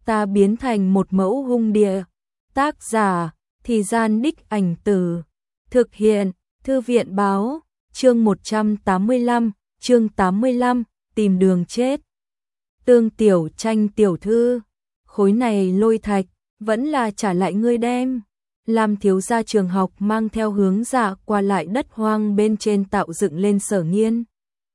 ta biến thành một mẫu hung địa. Tác giả, Thì Gian Đích Ảnh Từ. Thực hiện, Thư viện báo, chương 185, chương 85, tìm đường chết. Tương Tiểu Tranh tiểu thư, khối này lôi thạch, vẫn là trả lại ngươi đem. Lam thiếu gia trường học mang theo hướng dạ qua lại đất hoang bên trên tạo dựng lên Sở Nghiên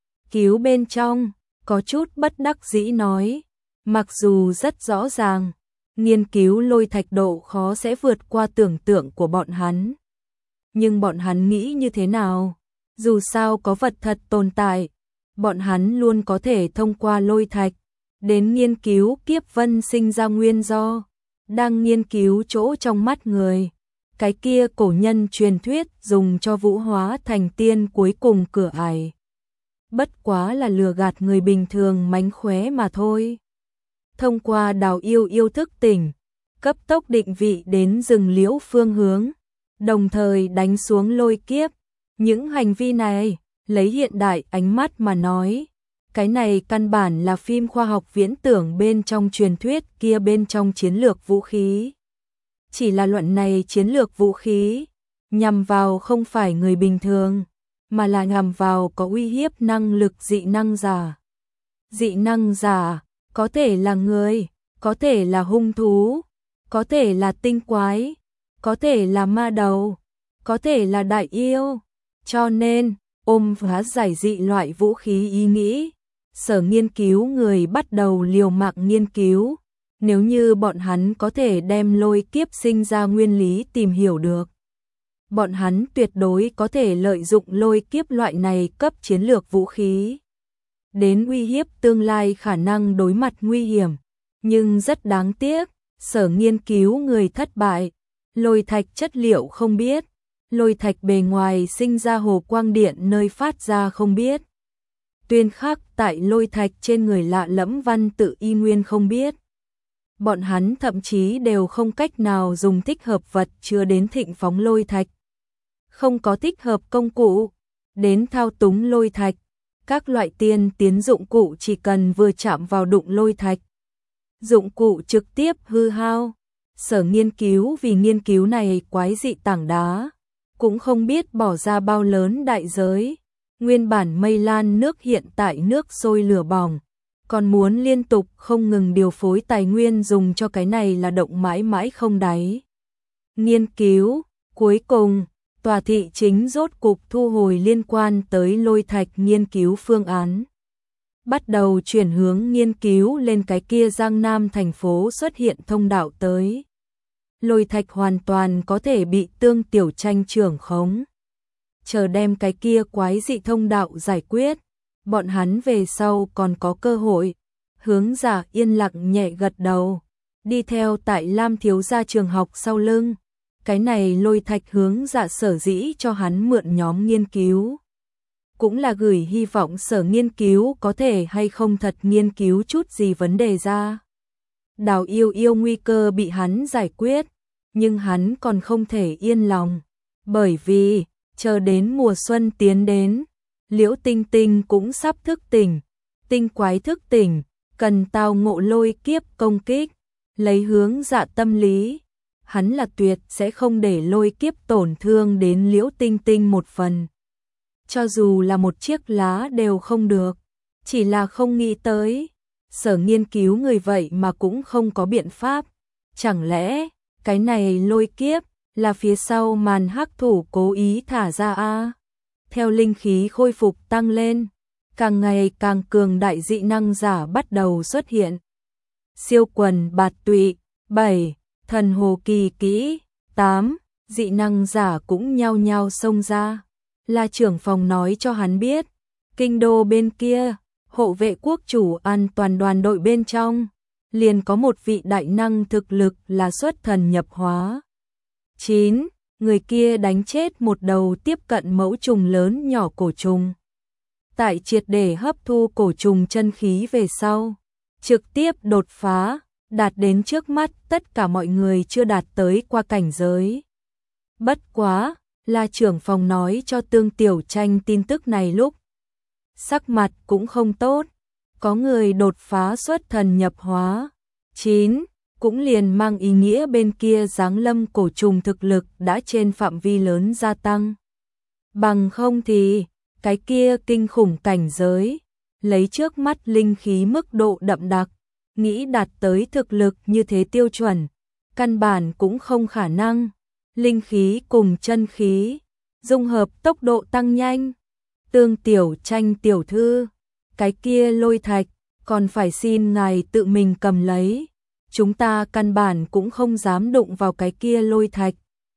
Cứu bên trong, có chút bất đắc dĩ nói, mặc dù rất rõ ràng, nghiên cứu lôi thạch độ khó sẽ vượt qua tưởng tượng của bọn hắn. Nhưng bọn hắn nghĩ như thế nào? Dù sao có vật thật tồn tại, bọn hắn luôn có thể thông qua lôi thạch, đến nghiên cứu kiếp vân sinh ra nguyên do, đang nghiên cứu chỗ trong mắt người. Cái kia cổ nhân truyền thuyết dùng cho vũ hóa thành tiên cuối cùng cửa ải. Bất quá là lừa gạt người bình thường mánh khóe mà thôi. Thông qua Đào Yêu Yêu thức tỉnh, cấp tốc định vị đến rừng liễu phương hướng, đồng thời đánh xuống lôi kiếp. Những hành vi này, lấy hiện đại ánh mắt mà nói, cái này căn bản là phim khoa học viễn tưởng bên trong truyền thuyết kia bên trong chiến lược vũ khí. Chỉ là luận này chiến lược vũ khí, nhằm vào không phải người bình thường, mà là nhằm vào có uy hiếp năng lực dị năng giả. Dị năng giả, có thể là người, có thể là hung thú, có thể là tinh quái, có thể là ma đầu, có thể là đại yêu. Cho nên, ôm phá giải dị loại vũ khí ý nghĩ, Sở Nghiên Cứu người bắt đầu liều mạng nghiên cứu. Nếu như bọn hắn có thể đem lôi kiếp sinh ra nguyên lý tìm hiểu được, bọn hắn tuyệt đối có thể lợi dụng lôi kiếp loại này cấp chiến lược vũ khí đến uy hiếp tương lai khả năng đối mặt nguy hiểm. Nhưng rất đáng tiếc, Sở Nghiên Cứu người thất bại. Lôi thạch chất liệu không biết, lôi thạch bề ngoài sinh ra hồ quang điện nơi phát ra không biết, tuyên khắc tại lôi thạch trên người lạ lẫm văn tự y nguyên không biết. Bọn hắn thậm chí đều không cách nào dùng thích hợp vật chứa đến thịnh phóng lôi thạch, không có thích hợp công cụ đến thao túng lôi thạch. Các loại tiên tiến dụng cụ chỉ cần vừa chạm vào đụng lôi thạch, dụng cụ trực tiếp hư hao. Sở Nghiên Cứu vì nghiên cứu này quái dị tảng đá, cũng không biết bỏ ra bao lớn đại giới. Nguyên bản mây lan nước hiện tại nước sôi lửa bỏng, còn muốn liên tục không ngừng điều phối tài nguyên dùng cho cái này là động mãi mãi không đáy. Nghiên cứu, cuối cùng, tòa thị chính rốt cục thu hồi liên quan tới lôi thạch nghiên cứu phương án. Bắt đầu chuyển hướng nghiên cứu lên cái kia Giang Nam thành phố xuất hiện thông đạo tới. Lôi thạch hoàn toàn có thể bị Tương Tiểu Tranh trưởng khống. Chờ đem cái kia quái dị thông đạo giải quyết, bọn hắn về sau còn có cơ hội. Hướng Giả yên lặng nhẹ gật đầu, đi theo tại Lam thiếu gia trường học sau lưng. Cái này lôi thạch Hướng Giả sở dĩ cho hắn mượn nhóm nghiên cứu, cũng là gửi hy vọng Sở Nghiên Cứu có thể hay không thật nghiên cứu chút gì vấn đề ra. Đào Yêu Yêu nguy cơ bị hắn giải quyết, nhưng hắn còn không thể yên lòng, bởi vì chờ đến mùa xuân tiến đến, Liễu Tinh Tinh cũng sắp thức tỉnh, tinh quái thức tỉnh, cần tao ngộ lôi kiếp công kích. Lấy Hướng Dạ tâm lý, hắn là tuyệt sẽ không để lôi kiếp tổn thương đến Liễu Tinh Tinh một phần. Cho dù là một chiếc lá đều không được, chỉ là không nghĩ tới. Sở Nghiên Cứu người vậy mà cũng không có biện pháp. Chẳng lẽ, cái này lôi kiếp là phía sau màn hắc thủ cố ý thả ra a? Theo linh khí khôi phục tăng lên, càng ngày càng cường đại dị năng giả bắt đầu xuất hiện. Siêu quần bạt tụy, 7, thần hồ kỳ kỹ, 8, dị năng giả cũng nhao nhao xông ra. Là trưởng phòng nói cho hắn biết, kinh đô bên kia, hộ vệ quốc chủ an toàn đoàn đội bên trong, liền có một vị đại năng thực lực là xuất thần nhập hóa. 9. Người kia đánh chết một đầu tiếp cận mẫu trùng lớn nhỏ cổ trùng. Tại triệt để hấp thu cổ trùng chân khí về sau, trực tiếp đột phá, đạt đến trước mắt tất cả mọi người chưa đạt tới qua cảnh giới. Bất quá, là trưởng phòng nói cho Tương Tiểu Tranh tin tức này lúc, sắc mặt cũng không tốt, có người đột phá xuất thần nhập hóa. 9. cũng liền mang ý nghĩa bên kia giáng lâm cổ trùng thực lực đã trên phạm vi lớn gia tăng. Bằng không thì, cái kia kinh khủng cảnh giới, lấy trước mắt linh khí mức độ đậm đặc, nghĩ đạt tới thực lực như thế tiêu chuẩn, căn bản cũng không khả năng. Linh khí cùng chân khí, dung hợp tốc độ tăng nhanh. Tương Tiểu Tranh tiểu thư, cái kia lôi thạch, còn phải xin ngài tự mình cầm lấy. Chúng ta căn bản cũng không dám đụng vào cái kia lôi thạch.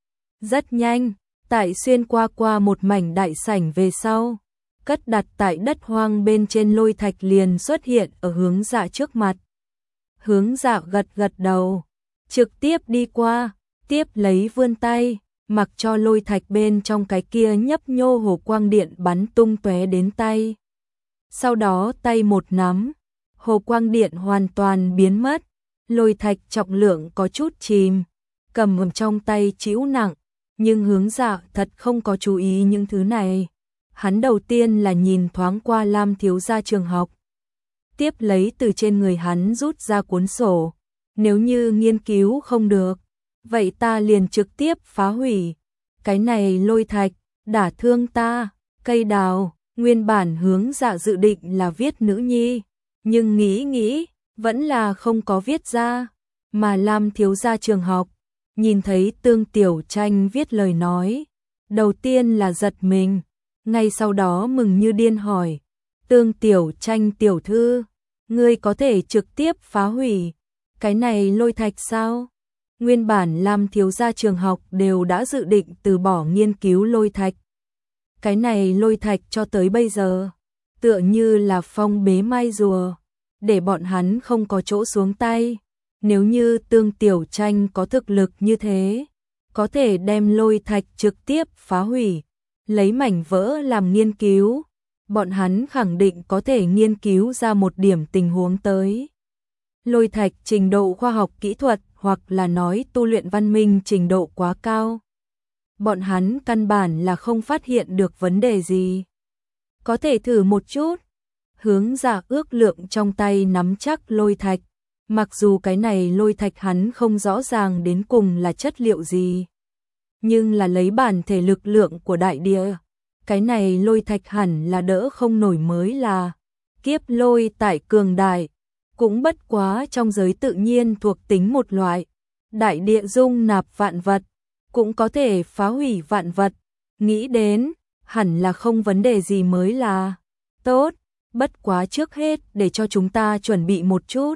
Rất nhanh, tại xuyên qua một mảnh đại sảnh về sau, cất đặt tại đất hoang bên trên lôi thạch liền xuất hiện ở Hướng Dạ trước mặt. Hướng Dạ gật gật đầu, trực tiếp đi qua, tiếp lấy vươn tay, mặc cho lôi thạch bên trong cái kia nhấp nhô hồ quang điện bắn tung tóe đến tay. Sau đó tay một nắm, hồ quang điện hoàn toàn biến mất, lôi thạch trọng lượng có chút chìm, cầm trong tay chịu nặng, nhưng Hướng Dạ thật không có chú ý những thứ này. Hắn đầu tiên là nhìn thoáng qua Lam thiếu gia trường học, tiếp lấy từ trên người hắn rút ra cuốn sổ, nếu như nghiên cứu không được, vậy ta liền trực tiếp phá hủy. Cái này lôi thạch, đả thương ta, cây đào, nguyên bản Hướng Dạ dự định là viết nữ nhi, nhưng nghĩ, vẫn là không có viết ra, mà Lam thiếu gia trường học, nhìn thấy Tương Tiểu Tranh viết lời nói, đầu tiên là giật mình, ngay sau đó mừng như điên hỏi, Tương Tiểu Tranh tiểu thư, ngươi có thể trực tiếp phá hủy, cái này lôi thạch sao? Nguyên bản Lam thiếu gia trường học đều đã dự định từ bỏ nghiên cứu lôi thạch. Cái này lôi thạch cho tới bây giờ, tựa như là phong bế mai rùa, để bọn hắn không có chỗ xuống tay. Nếu như Tương Tiểu Tranh có thực lực như thế, có thể đem lôi thạch trực tiếp phá hủy, lấy mảnh vỡ làm nghiên cứu, bọn hắn khẳng định có thể nghiên cứu ra một điểm tình huống tới. Lôi thạch trình độ khoa học kỹ thuật hoặc là nói tu luyện văn minh trình độ quá cao. Bọn hắn căn bản là không phát hiện được vấn đề gì. Có thể thử một chút. Hướng Dạ ước lượng trong tay nắm chắc lôi thạch. Mặc dù cái này lôi thạch hắn không rõ ràng đến cùng là chất liệu gì. Nhưng là lấy bản thể lực lượng của đại địa. Cái này lôi thạch hẳn là đỡ không nổi mới là. Kiếp lôi tại cường đại. Cũng bất quá trong giới tự nhiên thuộc tính một loại. Đại địa dung nạp vạn vật. Cũng có thể phá hủy vạn vật. Nghĩ đến, hẳn là không vấn đề gì mới là. Tốt, bất quá trước hết để cho chúng ta chuẩn bị một chút.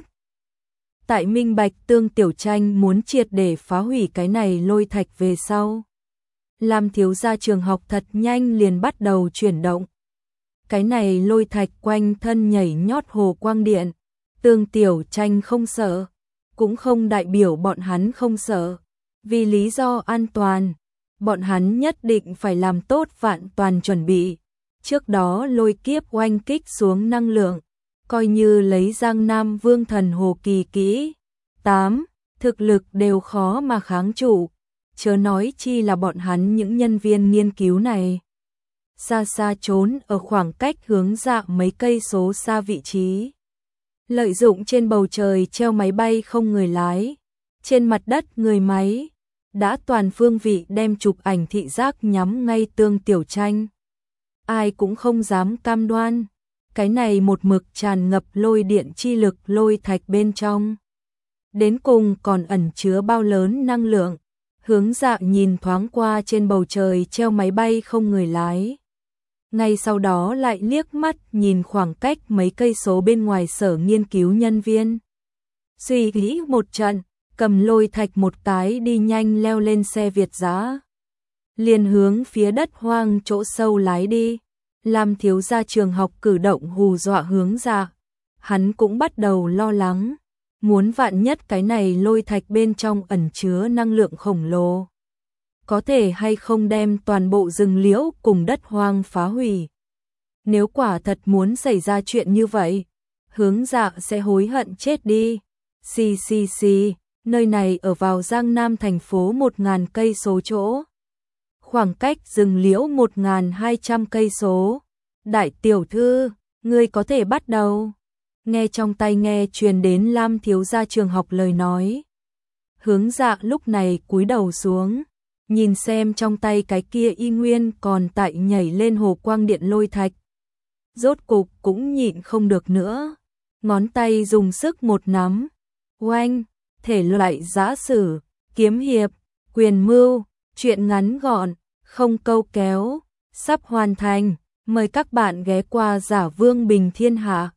Tại minh bạch Tương Tiểu Tranh muốn triệt để phá hủy cái này lôi thạch về sau. Lam thiếu gia trường học thật nhanh liền bắt đầu chuyển động. Cái này lôi thạch quanh thân nhảy nhót hồ quang điện. Tương Tiểu Tranh không sợ, cũng không đại biểu bọn hắn không sợ. Vì lý do an toàn, bọn hắn nhất định phải làm tốt vạn toàn chuẩn bị. Trước đó lôi kiếp oanh kích xuống năng lượng, coi như lấy Giang Nam Vương Thần Hồ Kỳ kỹ 8, thực lực đều khó mà kháng trụ, chớ nói chi là bọn hắn những nhân viên nghiên cứu này. Xa xa trốn ở khoảng cách Hướng Dạ mấy cây số xa vị trí. Lợi dụng trên bầu trời treo máy bay không người lái, trên mặt đất người máy, đã toàn phương vị đem chụp ảnh thị giác nhắm ngay Tương Tiểu Tranh. Ai cũng không dám cam đoan, cái này một mực tràn ngập lôi điện chi lực lôi thạch bên trong. Đến cùng còn ẩn chứa bao lớn năng lượng. Hướng Dạ nhìn thoáng qua trên bầu trời treo máy bay không người lái. Ngay sau đó lại liếc mắt nhìn khoảng cách mấy cây số bên ngoài sở nghiên cứu nhân viên. Suy nghĩ một trận, cầm lôi thạch một cái đi nhanh leo lên xe Việt giã. Liền hướng phía đất hoang chỗ sâu lái đi. Lam thiếu gia trường học cử động hù dọa Hướng Dạ. Hắn cũng bắt đầu lo lắng. Muốn vạn nhất cái này lôi thạch bên trong ẩn chứa năng lượng khổng lồ. Có thể hay không đem toàn bộ rừng liễu cùng đất hoang phá hủy. Nếu quả thật muốn xảy ra chuyện như vậy, Hướng Dạ sẽ hối hận chết đi. Xì, nơi này ở vào Giang Nam thành phố 1000 cây số chỗ. Khoảng cách rừng liễu 1200 cây số. Đại tiểu thư, ngươi có thể bắt đầu. Nghe trong tai nghe truyền đến Lam thiếu gia trường học lời nói, Hướng Dạ lúc này cúi đầu xuống, nhìn xem trong tay cái kia y nguyên còn tại nhảy lên hồ quang điện lôi thạch. Rốt cục cũng nhịn không được nữa, ngón tay dùng sức một nắm. Oanh, thể loại giã sử, kiếm hiệp, quyền mưu, truyện ngắn gọn, không câu kéo, sắp hoàn thành. Mời các bạn ghé qua Giả Vương Bình Thiên Hạ.